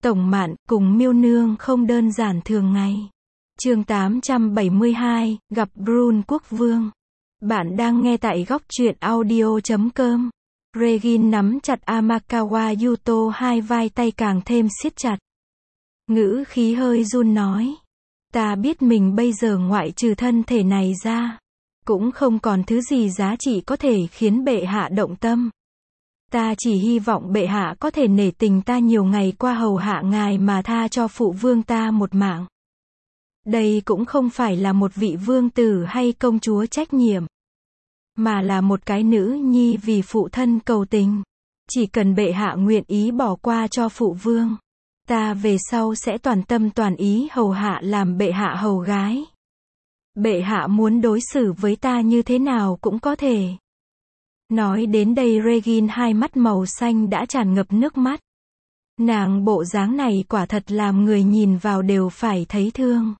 Tổng Mạn cùng Miêu Nương không đơn giản thường ngày. Chương 872, gặp Brune Quốc Vương. Bạn đang nghe tại góc truyện audio.com. Regine nắm chặt Amakawa Yuto hai vai tay càng thêm siết chặt. Ngữ khí hơi run nói. Ta biết mình bây giờ ngoại trừ thân thể này ra, cũng không còn thứ gì giá trị có thể khiến bệ hạ động tâm. Ta chỉ hy vọng bệ hạ có thể nể tình ta nhiều ngày qua hầu hạ ngài mà tha cho phụ vương ta một mạng. Đây cũng không phải là một vị vương tử hay công chúa trách nhiệm, mà là một cái nữ nhi vì phụ thân cầu tình. Chỉ cần bệ hạ nguyện ý bỏ qua cho phụ vương, ta về sau sẽ toàn tâm toàn ý hầu hạ làm bệ hạ hầu gái. Bệ hạ muốn đối xử với ta như thế nào cũng có thể. Nói đến đây Regine hai mắt màu xanh đã tràn ngập nước mắt. Nàng bộ dáng này quả thật làm người nhìn vào đều phải thấy thương.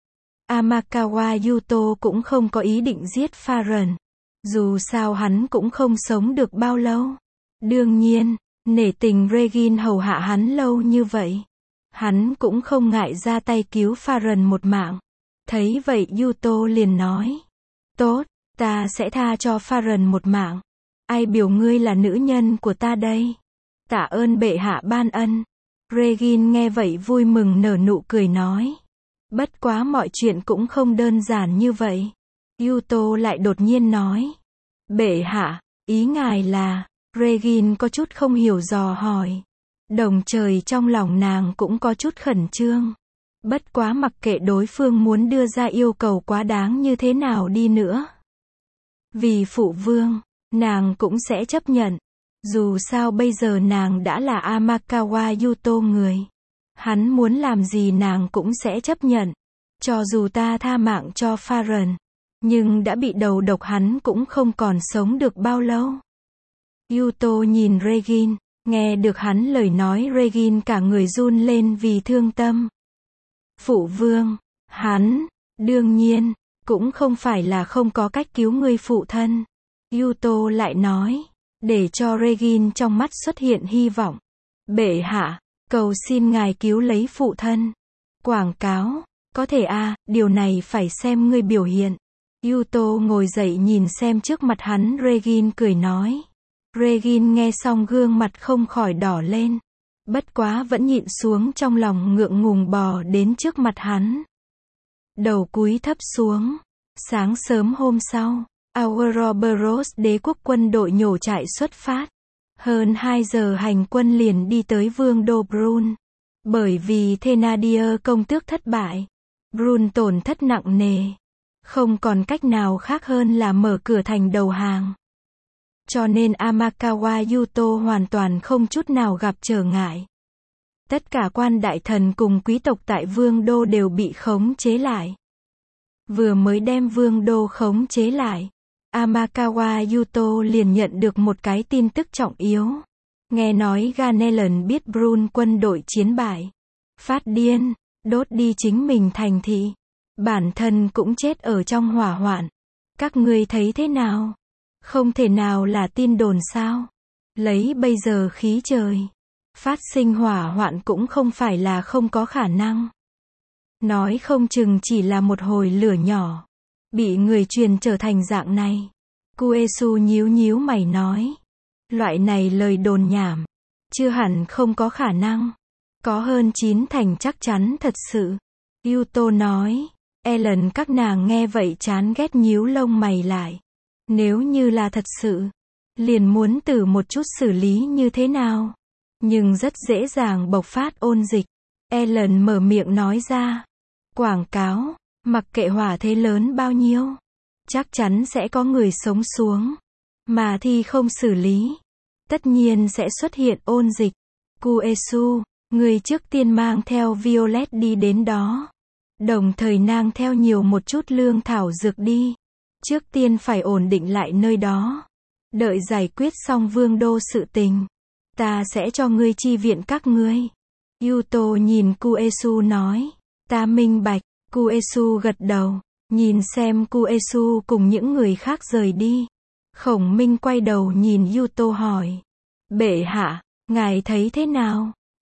Amakawa Yuto cũng không có ý định giết Pharon. Dù sao hắn cũng không sống được bao lâu. Đương nhiên, nể tình Regine hầu hạ hắn lâu như vậy, hắn cũng không ngại ra tay cứu Pharon một mạng. Thấy vậy Yuto liền nói. Tốt, ta sẽ tha cho Pharon một mạng. Ai biểu ngươi là nữ nhân của ta đây? Tạ ơn bệ hạ ban ân. Regine nghe vậy vui mừng nở nụ cười nói. Bất quá mọi chuyện cũng không đơn giản như vậy. Yuto lại đột nhiên nói. Bệ hạ, ý ngài là... Regine có chút không hiểu dò hỏi. Đồng trời trong lòng nàng cũng có chút khẩn trương. Bất quá mặc kệ đối phương muốn đưa ra yêu cầu quá đáng như thế nào đi nữa, vì phụ vương, nàng cũng sẽ chấp nhận. Dù sao bây giờ nàng đã là Amakawa Yuto người. Hắn muốn làm gì nàng cũng sẽ chấp nhận. Cho dù ta tha mạng cho Pharon, nhưng đã bị đầu độc hắn cũng không còn sống được bao lâu. Yuto nhìn Regine, nghe được hắn lời nói Regine cả người run lên vì thương tâm. Phụ vương, hắn, đương nhiên, cũng không phải là không có cách cứu người phụ thân. Yuto lại nói, để cho Regine trong mắt xuất hiện hy vọng. Bệ hạ, cầu xin ngài cứu lấy phụ thân. Quảng cáo, có thể điều này phải xem ngươi biểu hiện. Yuto ngồi dậy nhìn xem trước mặt hắn Regine cười nói. Regine nghe xong gương mặt không khỏi đỏ lên. Bất quá vẫn nhịn xuống trong lòng ngượng ngùng bò đến trước mặt hắn. Đầu cúi thấp xuống. Sáng sớm hôm sau, Ouroboros đế quốc quân đội nhổ trại xuất phát. Hơn 2 giờ hành quân liền đi tới vương đô Brune. Bởi vì Thénardier công tước thất bại, Brune tổn thất nặng nề. Không còn cách nào khác hơn là mở cửa thành đầu hàng. Cho nên Amakawa Yuto hoàn toàn không chút nào gặp trở ngại. Tất cả quan đại thần cùng quý tộc tại vương đô đều bị khống chế lại. Vừa mới đem vương đô khống chế lại, Amakawa Yuto liền nhận được một cái tin tức trọng yếu. Nghe nói Ganelon biết Brune quân đội chiến bại, phát điên, đốt đi chính mình thành thị. Bản thân cũng chết ở trong hỏa hoạn. Các ngươi thấy thế nào? Không thể nào là tin đồn sao? Lấy bây giờ khí trời, phát sinh hỏa hoạn cũng không phải là không có khả năng. Nói không chừng chỉ là một hồi lửa nhỏ, bị người truyền trở thành dạng này. Kuesu nhíu nhíu mày nói. Loại này lời đồn nhảm, chưa hẳn không có khả năng. Có hơn 9 thành chắc chắn thật sự. Yuto nói. Ellen các nàng nghe vậy chán ghét nhíu lông mày lại. Nếu như là thật sự, liền muốn thử một chút xử lý như thế nào. Nhưng rất dễ dàng bộc phát ôn dịch. Ellen mở miệng nói ra. Quảng cáo, mặc kệ hỏa thế lớn bao nhiêu, chắc chắn sẽ có người sống xuống. Mà thì không xử lý, tất nhiên sẽ xuất hiện ôn dịch. Kuesu, người trước tiên mang theo Violet đi đến đó. Đồng thời nàng theo nhiều một chút lương thảo dược đi. Trước tiên phải ổn định lại nơi đó. Đợi giải quyết xong vương đô sự tình, ta sẽ cho ngươi chi viện các ngươi. Yuto nhìn Kuesu nói. Ta minh bạch. Kuesu gật đầu. Nhìn xem Kuesu cùng những người khác rời đi. Khổng Minh quay đầu nhìn Yuto hỏi. Bệ hạ, ngài thấy thế nào?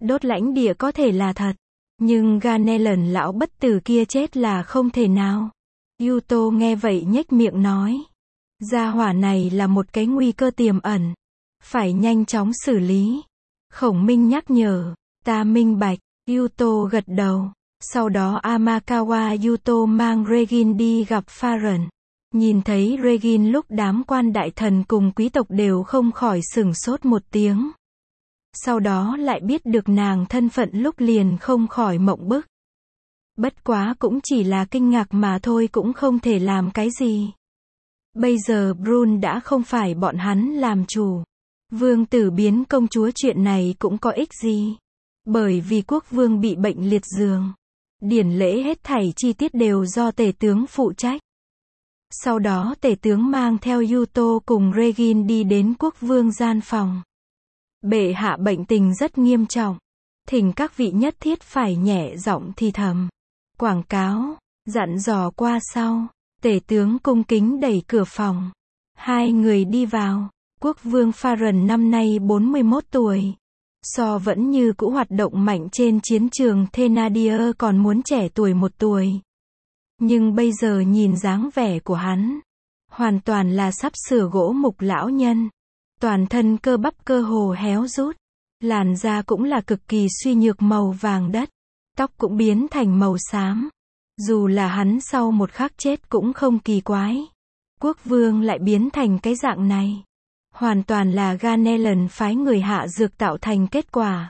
đốt lãnh địa có thể là thật. Nhưng Ganelon lão bất tử kia chết là không thể nào. Yuto nghe vậy nhếch miệng nói. Gia hỏa này là một cái nguy cơ tiềm ẩn. Phải nhanh chóng xử lý. Khổng Minh nhắc nhở. Ta minh bạch. Yuto gật đầu. Sau đó Amakawa Yuto mang Regin đi gặp Pharon. Nhìn thấy Regin lúc đám quan đại thần cùng quý tộc đều không khỏi sửng sốt một tiếng. Sau đó lại biết được nàng thân phận lúc liền không khỏi mộng bức. Bất quá cũng chỉ là kinh ngạc mà thôi, cũng không thể làm cái gì. Bây giờ Brune đã không phải bọn hắn làm chủ. Vương tử biến công chúa chuyện này cũng có ích gì. Bởi vì quốc vương bị bệnh liệt giường. Điển lễ hết thảy chi tiết đều do tể tướng phụ trách. Sau đó tể tướng mang theo Yuto cùng Regin đi đến quốc vương gian phòng. Bệ hạ bệnh tình rất nghiêm trọng. Thỉnh các vị nhất thiết phải nhẹ giọng thì thầm. Quảng cáo, dặn dò qua sau. Tể tướng cung kính đẩy cửa phòng. Hai người đi vào. Quốc vương Pharon năm nay 41 tuổi. So vẫn như cũ hoạt động mạnh trên chiến trường Thenardier còn muốn trẻ tuổi 1 tuổi. Nhưng bây giờ nhìn dáng vẻ của hắn. Hoàn toàn là sắp sửa gỗ mục lão nhân. Toàn thân cơ bắp cơ hồ héo rút. Làn da cũng là cực kỳ suy nhược màu vàng đất. Tóc cũng biến thành màu xám. Dù là hắn sau một khắc chết cũng không kỳ quái. Quốc vương lại biến thành cái dạng này. Hoàn toàn là Ganelon phái người hạ dược tạo thành kết quả.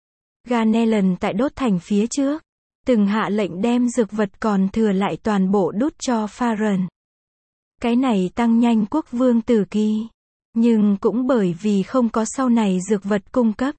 Ganelon tại đốt thành phía trước. Từng hạ lệnh đem dược vật còn thừa lại toàn bộ đút cho Pharon. Cái này tăng nhanh quốc vương tử kỳ. Nhưng cũng bởi vì không có sau này dược vật cung cấp.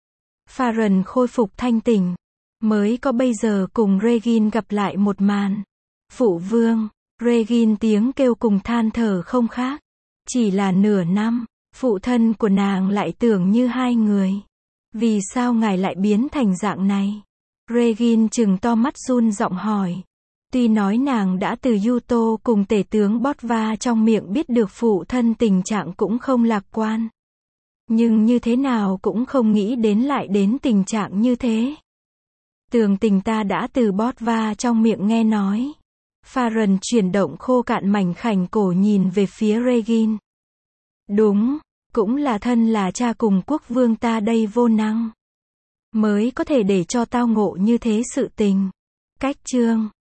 Pharon khôi phục thanh tỉnh. Mới có bây giờ cùng Regin gặp lại một màn. Phụ vương, Regin tiếng kêu cùng than thở không khác. Chỉ là nửa năm, phụ thân của nàng lại tưởng như hai người. Vì sao ngài lại biến thành dạng này? Regin trừng to mắt run giọng hỏi. Tuy nói nàng đã từ Yuto cùng tể tướng Botva trong miệng biết được phụ thân tình trạng cũng không lạc quan. Nhưng như thế nào cũng không nghĩ đến lại đến tình trạng như thế. Tường tình ta đã từ Botva trong miệng nghe nói. Pharon chuyển động khô cạn mảnh khảnh cổ nhìn về phía Regin. Đúng, cũng là thân là cha cùng quốc vương ta đây vô năng. Mới có thể để cho tao ngộ như thế sự tình. Cách chương